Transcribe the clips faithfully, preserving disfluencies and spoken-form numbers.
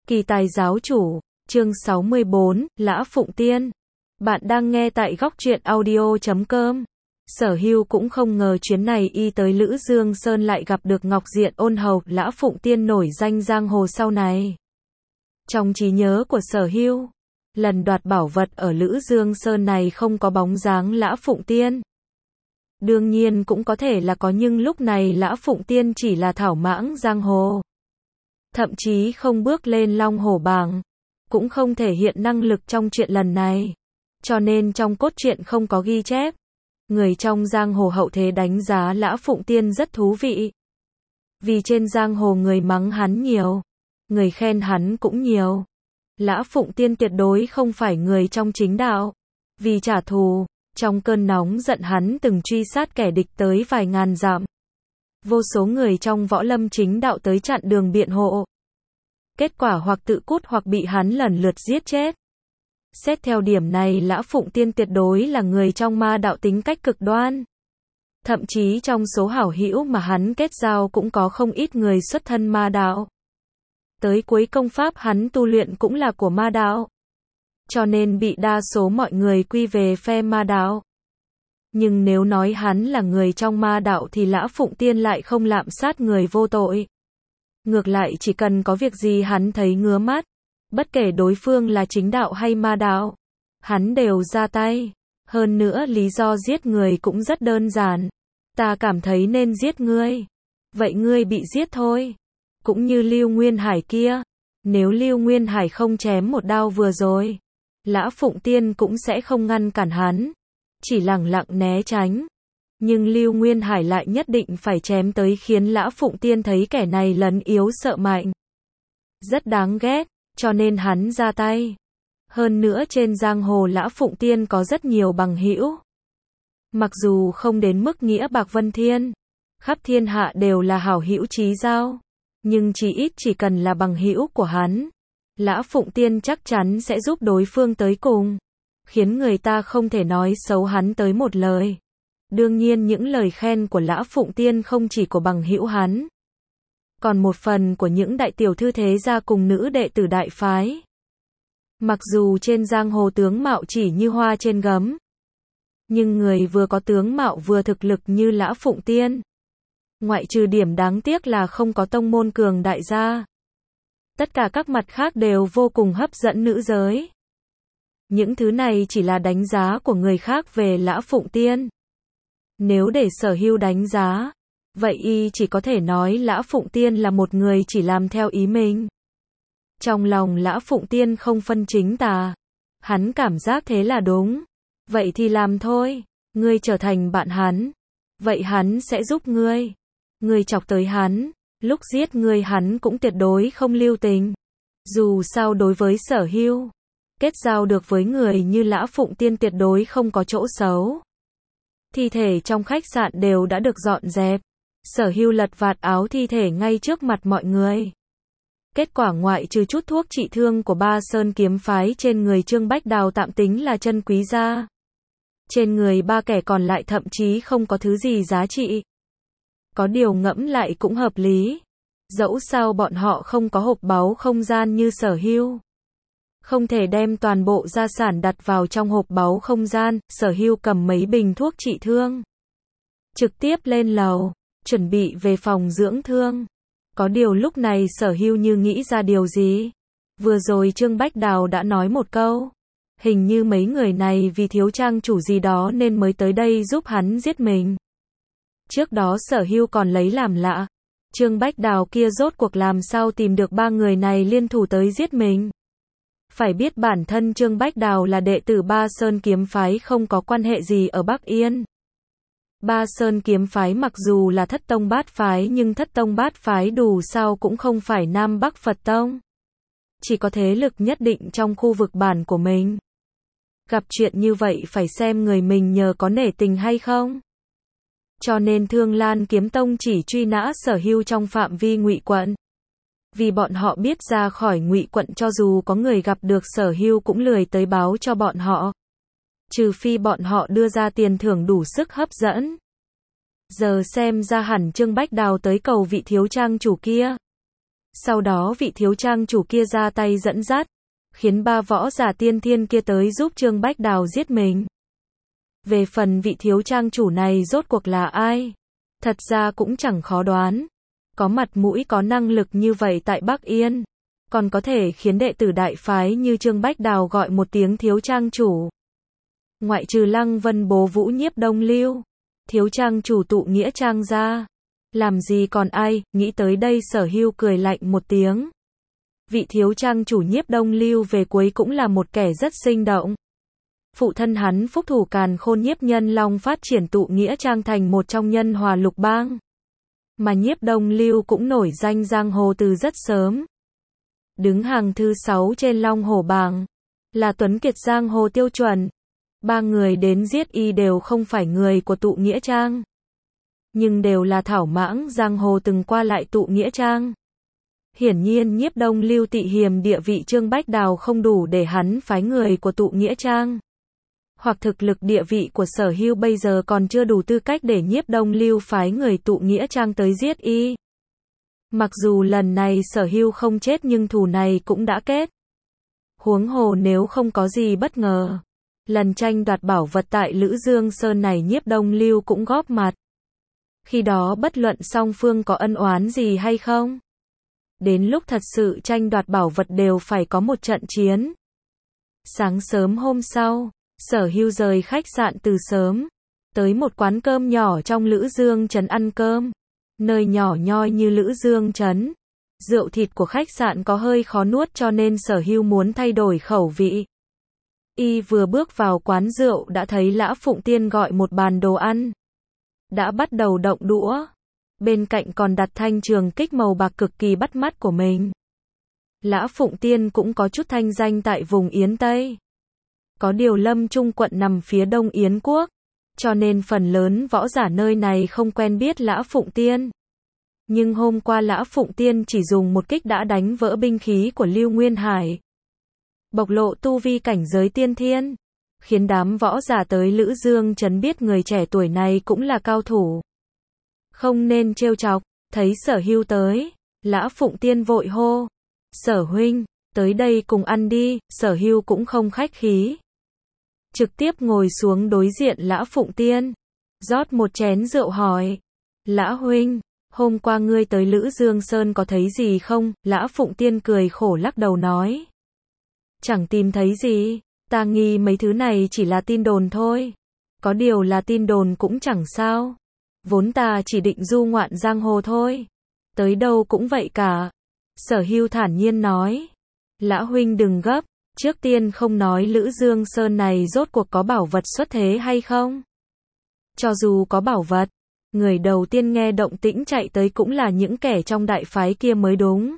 Kỳ tài giáo chủ, chương sáu mươi bốn, Lã Phụng Tiên. Bạn đang nghe tại góc truyện audio chấm com. Sở Hưu cũng không ngờ chuyến này y tới Lữ Dương Sơn lại gặp được Ngọc Diện ôn hầu, Lã Phụng Tiên nổi danh giang hồ sau này. Trong trí nhớ của Sở Hưu, lần đoạt bảo vật ở Lữ Dương Sơn này không có bóng dáng Lã Phụng Tiên. Đương nhiên cũng có thể là có, nhưng lúc này Lã Phụng Tiên chỉ là thảo mãng giang hồ. Thậm chí không bước lên long hổ bảng, cũng không thể hiện năng lực trong chuyện lần này. Cho nên trong cốt truyện không có ghi chép. Người trong giang hồ hậu thế đánh giá Lã Phụng Tiên rất thú vị. Vì trên giang hồ người mắng hắn nhiều, người khen hắn cũng nhiều. Lã Phụng Tiên tuyệt đối không phải người trong chính đạo. Vì trả thù, trong cơn nóng giận hắn từng truy sát kẻ địch tới vài ngàn dặm. Vô số người trong võ lâm chính đạo tới chặn đường biện hộ. Kết quả hoặc tự cút hoặc bị hắn lần lượt giết chết. Xét theo điểm này, Lã Phụng Tiên tuyệt đối là người trong ma đạo tính cách cực đoan. Thậm chí trong số hảo hữu mà hắn kết giao cũng có không ít người xuất thân ma đạo. Tới cuối công pháp hắn tu luyện cũng là của ma đạo. Cho nên bị đa số mọi người quy về phe ma đạo. Nhưng nếu nói hắn là người trong ma đạo thì Lã Phụng Tiên lại không lạm sát người vô tội. Ngược lại chỉ cần có việc gì hắn thấy ngứa mắt, bất kể đối phương là chính đạo hay ma đạo, hắn đều ra tay. Hơn nữa lý do giết người cũng rất đơn giản. Ta cảm thấy nên giết ngươi, vậy ngươi bị giết thôi. Cũng như Lưu Nguyên Hải kia, nếu Lưu Nguyên Hải không chém một đao vừa rồi, Lã Phụng Tiên cũng sẽ không ngăn cản hắn, chỉ lẳng lặng né tránh. Nhưng Lưu Nguyên Hải lại nhất định phải chém tới khiến Lã Phụng Tiên thấy kẻ này lấn yếu sợ mạnh. Rất đáng ghét, cho nên hắn ra tay. Hơn nữa trên giang hồ Lã Phụng Tiên có rất nhiều bằng hữu. Mặc dù không đến mức nghĩa bạc vân thiên, khắp thiên hạ đều là hảo hữu chí giao, nhưng chỉ ít chỉ cần là bằng hữu của hắn, Lã Phụng Tiên chắc chắn sẽ giúp đối phương tới cùng, khiến người ta không thể nói xấu hắn tới một lời. Đương nhiên những lời khen của Lã Phụng Tiên không chỉ của bằng hữu hắn, còn một phần của những đại tiểu thư thế gia cùng nữ đệ tử đại phái. Mặc dù trên giang hồ tướng mạo chỉ như hoa trên gấm, nhưng người vừa có tướng mạo vừa thực lực như Lã Phụng Tiên, ngoại trừ điểm đáng tiếc là không có tông môn cường đại gia, tất cả các mặt khác đều vô cùng hấp dẫn nữ giới. Những thứ này chỉ là đánh giá của người khác về Lã Phụng Tiên. Nếu để Sở Hưu đánh giá, vậy y chỉ có thể nói Lã Phụng Tiên là một người chỉ làm theo ý mình. Trong lòng Lã Phụng Tiên không phân chính tà, hắn cảm giác thế là đúng. Vậy thì làm thôi, ngươi trở thành bạn hắn, vậy hắn sẽ giúp ngươi. Ngươi chọc tới hắn, lúc giết ngươi hắn cũng tuyệt đối không lưu tình. Dù sao đối với Sở Hưu, kết giao được với người như Lã Phụng Tiên tuyệt đối không có chỗ xấu. Thi thể trong khách sạn đều đã được dọn dẹp. Sở Hưu lật vạt áo thi thể ngay trước mặt mọi người. Kết quả ngoại trừ chút thuốc trị thương của Ba Sơn kiếm phái trên người Trương Bách Đào tạm tính là chân quý ra. Trên người ba kẻ còn lại thậm chí không có thứ gì giá trị. Có điều ngẫm lại cũng hợp lý. Dẫu sao bọn họ không có hộp báu không gian như Sở Hưu, không thể đem toàn bộ gia sản đặt vào trong hộp báu không gian. Sở Hưu cầm mấy bình thuốc trị thương, trực tiếp lên lầu, chuẩn bị về phòng dưỡng thương. Có điều lúc này Sở Hưu như nghĩ ra điều gì. Vừa rồi Trương Bách Đào đã nói một câu, hình như mấy người này vì thiếu trang chủ gì đó nên mới tới đây giúp hắn giết mình. Trước đó Sở Hưu còn lấy làm lạ, Trương Bách Đào kia rốt cuộc làm sao tìm được ba người này liên thủ tới giết mình. Phải biết bản thân Trương Bách Đào là đệ tử Ba Sơn kiếm phái, không có quan hệ gì ở Bắc Yên. Ba Sơn kiếm phái mặc dù là thất tông bát phái nhưng thất tông bát phái đủ sao cũng không phải Nam Bắc Phật tông. Chỉ có thế lực nhất định trong khu vực bản của mình. Gặp chuyện như vậy phải xem người mình nhờ có nể tình hay không. Cho nên Thương Lan Kiếm Tông chỉ truy nã Sở Hưu trong phạm vi Ngụy quận. Vì bọn họ biết ra khỏi Ngụy quận cho dù có người gặp được Sở Hưu cũng lười tới báo cho bọn họ. Trừ phi bọn họ đưa ra tiền thưởng đủ sức hấp dẫn. Giờ xem ra hẳn Trương Bách Đào tới cầu vị thiếu trang chủ kia. Sau đó vị thiếu trang chủ kia ra tay dẫn dắt, khiến ba võ giả tiên thiên kia tới giúp Trương Bách Đào giết mình. Về phần vị thiếu trang chủ này rốt cuộc là ai? Thật ra cũng chẳng khó đoán. Có mặt mũi có năng lực như vậy tại Bắc Yên, còn có thể khiến đệ tử đại phái như Trương Bách Đào gọi một tiếng thiếu trang chủ. Ngoại trừ Lăng Vân Bố Vũ Nhiếp Đông Lưu, thiếu trang chủ tụ nghĩa trang ra, làm gì còn ai? Nghĩ tới đây Sở Hưu cười lạnh một tiếng. Vị thiếu trang chủ Nhiếp Đông Lưu về cuối cũng là một kẻ rất sinh động. Phụ thân hắn Phúc Thủ Càn Khôn Nhiếp Nhân Long phát triển tụ nghĩa trang thành một trong nhân hòa lục bang. Mà Nhiếp Đông Lưu cũng nổi danh giang hồ từ rất sớm. Đứng hàng thứ sáu trên Long Hổ bảng, là tuấn kiệt giang hồ tiêu chuẩn. Ba người đến giết y đều không phải người của tụ nghĩa trang, nhưng đều là thảo mãng giang hồ từng qua lại tụ nghĩa trang. Hiển nhiên Nhiếp Đông Lưu tị hiềm địa vị Trương Bách Đào không đủ để hắn phái người của tụ nghĩa trang. Hoặc thực lực địa vị của Sở Hưu bây giờ còn chưa đủ tư cách để Nhiếp Đông Lưu phái người tụ nghĩa trang tới giết y. Mặc dù lần này Sở Hưu không chết nhưng thù này cũng đã kết. Huống hồ nếu không có gì bất ngờ, lần tranh đoạt bảo vật tại Lữ Dương Sơn này Nhiếp Đông Lưu cũng góp mặt. Khi đó bất luận song phương có ân oán gì hay không, đến lúc thật sự tranh đoạt bảo vật đều phải có một trận chiến. Sáng sớm hôm sau, Sở Hưu rời khách sạn từ sớm, tới một quán cơm nhỏ trong Lữ Dương Trấn ăn cơm. Nơi nhỏ nhoi như Lữ Dương Trấn, rượu thịt của khách sạn có hơi khó nuốt cho nên Sở Hưu muốn thay đổi khẩu vị. Y vừa bước vào quán rượu đã thấy Lã Phụng Tiên gọi một bàn đồ ăn. Đã bắt đầu động đũa. Bên cạnh còn đặt thanh trường kích màu bạc cực kỳ bắt mắt của mình. Lã Phụng Tiên cũng có chút thanh danh tại vùng Yến Tây. Có điều Lâm Trung quận nằm phía đông Yến quốc, cho nên phần lớn võ giả nơi này không quen biết Lã Phụng Tiên. Nhưng hôm qua Lã Phụng Tiên chỉ dùng một kích đã đánh vỡ binh khí của Lưu Nguyên Hải, bộc lộ tu vi cảnh giới tiên thiên, khiến đám võ giả tới Lữ Dương Trấn biết người trẻ tuổi này cũng là cao thủ. Không nên trêu chọc. Thấy Sở Hưu tới, Lã Phụng Tiên vội hô: "Sở huynh, tới đây cùng ăn đi." Sở Hưu cũng không khách khí, trực tiếp ngồi xuống đối diện Lã Phụng Tiên, rót một chén rượu hỏi: "Lã huynh, hôm qua ngươi tới Lữ Dương Sơn có thấy gì không?" Lã Phụng Tiên cười khổ lắc đầu nói: "Chẳng tìm thấy gì, ta nghi mấy thứ này chỉ là tin đồn thôi. Có điều là tin đồn cũng chẳng sao. Vốn ta chỉ định du ngoạn giang hồ thôi. Tới đâu cũng vậy cả." Sở Hưu thản nhiên nói: "Lã huynh đừng gấp, trước tiên không nói Lữ Dương Sơn này rốt cuộc có bảo vật xuất thế hay không. Cho dù có bảo vật, người đầu tiên nghe động tĩnh chạy tới cũng là những kẻ trong đại phái kia mới đúng.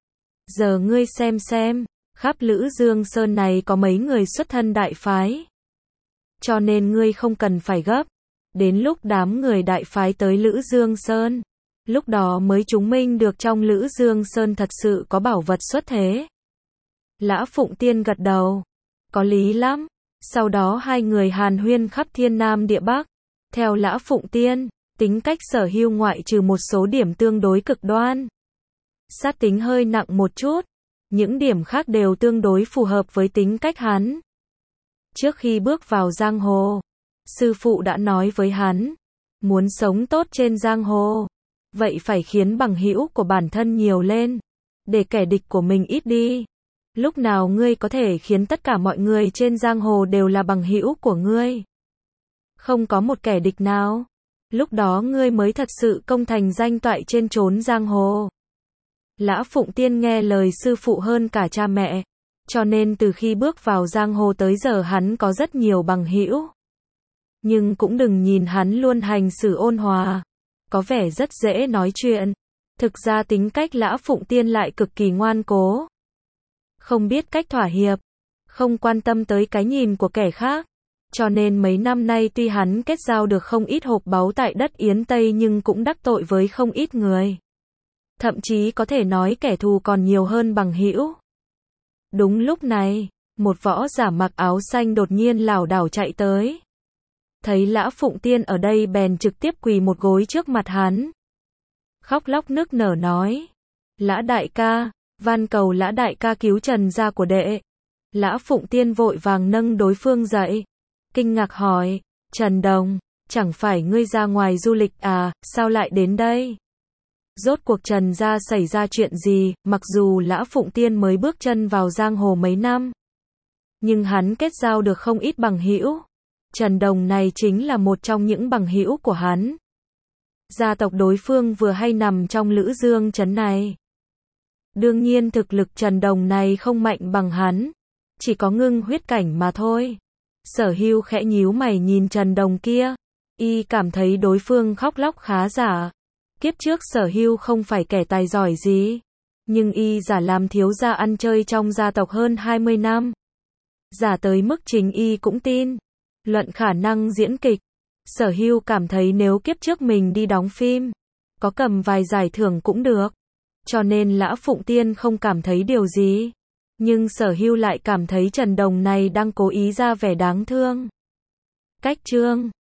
Giờ ngươi xem xem, khắp Lữ Dương Sơn này có mấy người xuất thân đại phái. Cho nên ngươi không cần phải gấp. Đến lúc đám người đại phái tới Lữ Dương Sơn, lúc đó mới chứng minh được trong Lữ Dương Sơn thật sự có bảo vật xuất thế." Lã Phụng Tiên gật đầu: "Có lý lắm." Sau đó hai người hàn huyên khắp thiên nam địa bắc. Theo Lã Phụng Tiên, tính cách Sở Hưu ngoại trừ một số điểm tương đối cực đoan, sát tính hơi nặng một chút, những điểm khác đều tương đối phù hợp với tính cách hắn. Trước khi bước vào giang hồ, sư phụ đã nói với hắn, muốn sống tốt trên giang hồ, vậy phải khiến bằng hữu của bản thân nhiều lên, để kẻ địch của mình ít đi. Lúc nào ngươi có thể khiến tất cả mọi người trên giang hồ đều là bằng hữu của ngươi, không có một kẻ địch nào, lúc đó ngươi mới thật sự công thành danh toại trên chốn giang hồ." Lã Phụng Tiên nghe lời sư phụ hơn cả cha mẹ, cho nên từ khi bước vào giang hồ tới giờ hắn có rất nhiều bằng hữu. Nhưng cũng đừng nhìn hắn luôn hành xử ôn hòa, có vẻ rất dễ nói chuyện. Thực ra tính cách Lã Phụng Tiên lại cực kỳ ngoan cố, không biết cách thỏa hiệp, không quan tâm tới cái nhìn của kẻ khác. Cho nên mấy năm nay tuy hắn kết giao được không ít hộp báu tại đất Yến Tây nhưng cũng đắc tội với không ít người. Thậm chí có thể nói kẻ thù còn nhiều hơn bằng hữu. Đúng lúc này, một võ giả mặc áo xanh đột nhiên lảo đảo chạy tới. Thấy Lã Phụng Tiên ở đây bèn trực tiếp quỳ một gối trước mặt hắn, khóc lóc nức nở nói: Lã đại ca, van cầu Lã đại ca cứu Trần gia của đệ. Lã Phụng Tiên vội vàng nâng đối phương dậy. Kinh ngạc hỏi, Trần Đồng, chẳng phải ngươi ra ngoài du lịch à, sao lại đến đây? Rốt cuộc Trần gia xảy ra chuyện gì, mặc dù Lã Phụng Tiên mới bước chân vào giang hồ mấy năm. Nhưng hắn kết giao được không ít bằng hữu. Trần Đồng này chính là một trong những bằng hữu của hắn. Gia tộc đối phương vừa hay nằm trong Lữ Dương trấn này. Đương nhiên thực lực Trần Đồng này không mạnh bằng hắn. Chỉ có ngưng huyết cảnh mà thôi. Sở Hưu khẽ nhíu mày nhìn Trần Đồng kia. Y cảm thấy đối phương khóc lóc khá giả. Kiếp trước Sở Hưu không phải kẻ tài giỏi gì. Nhưng y giả làm thiếu gia ăn chơi trong gia tộc hơn hai mươi năm. Giả tới mức chính y cũng tin. Luận khả năng diễn kịch. Sở Hưu cảm thấy nếu kiếp trước mình đi đóng phim. Có cầm vài giải thưởng cũng được. Cho nên Lã Phụng Tiên không cảm thấy điều gì. Nhưng Sở Hưu lại cảm thấy Trần Đồng này đang cố ý ra vẻ đáng thương. Cách chương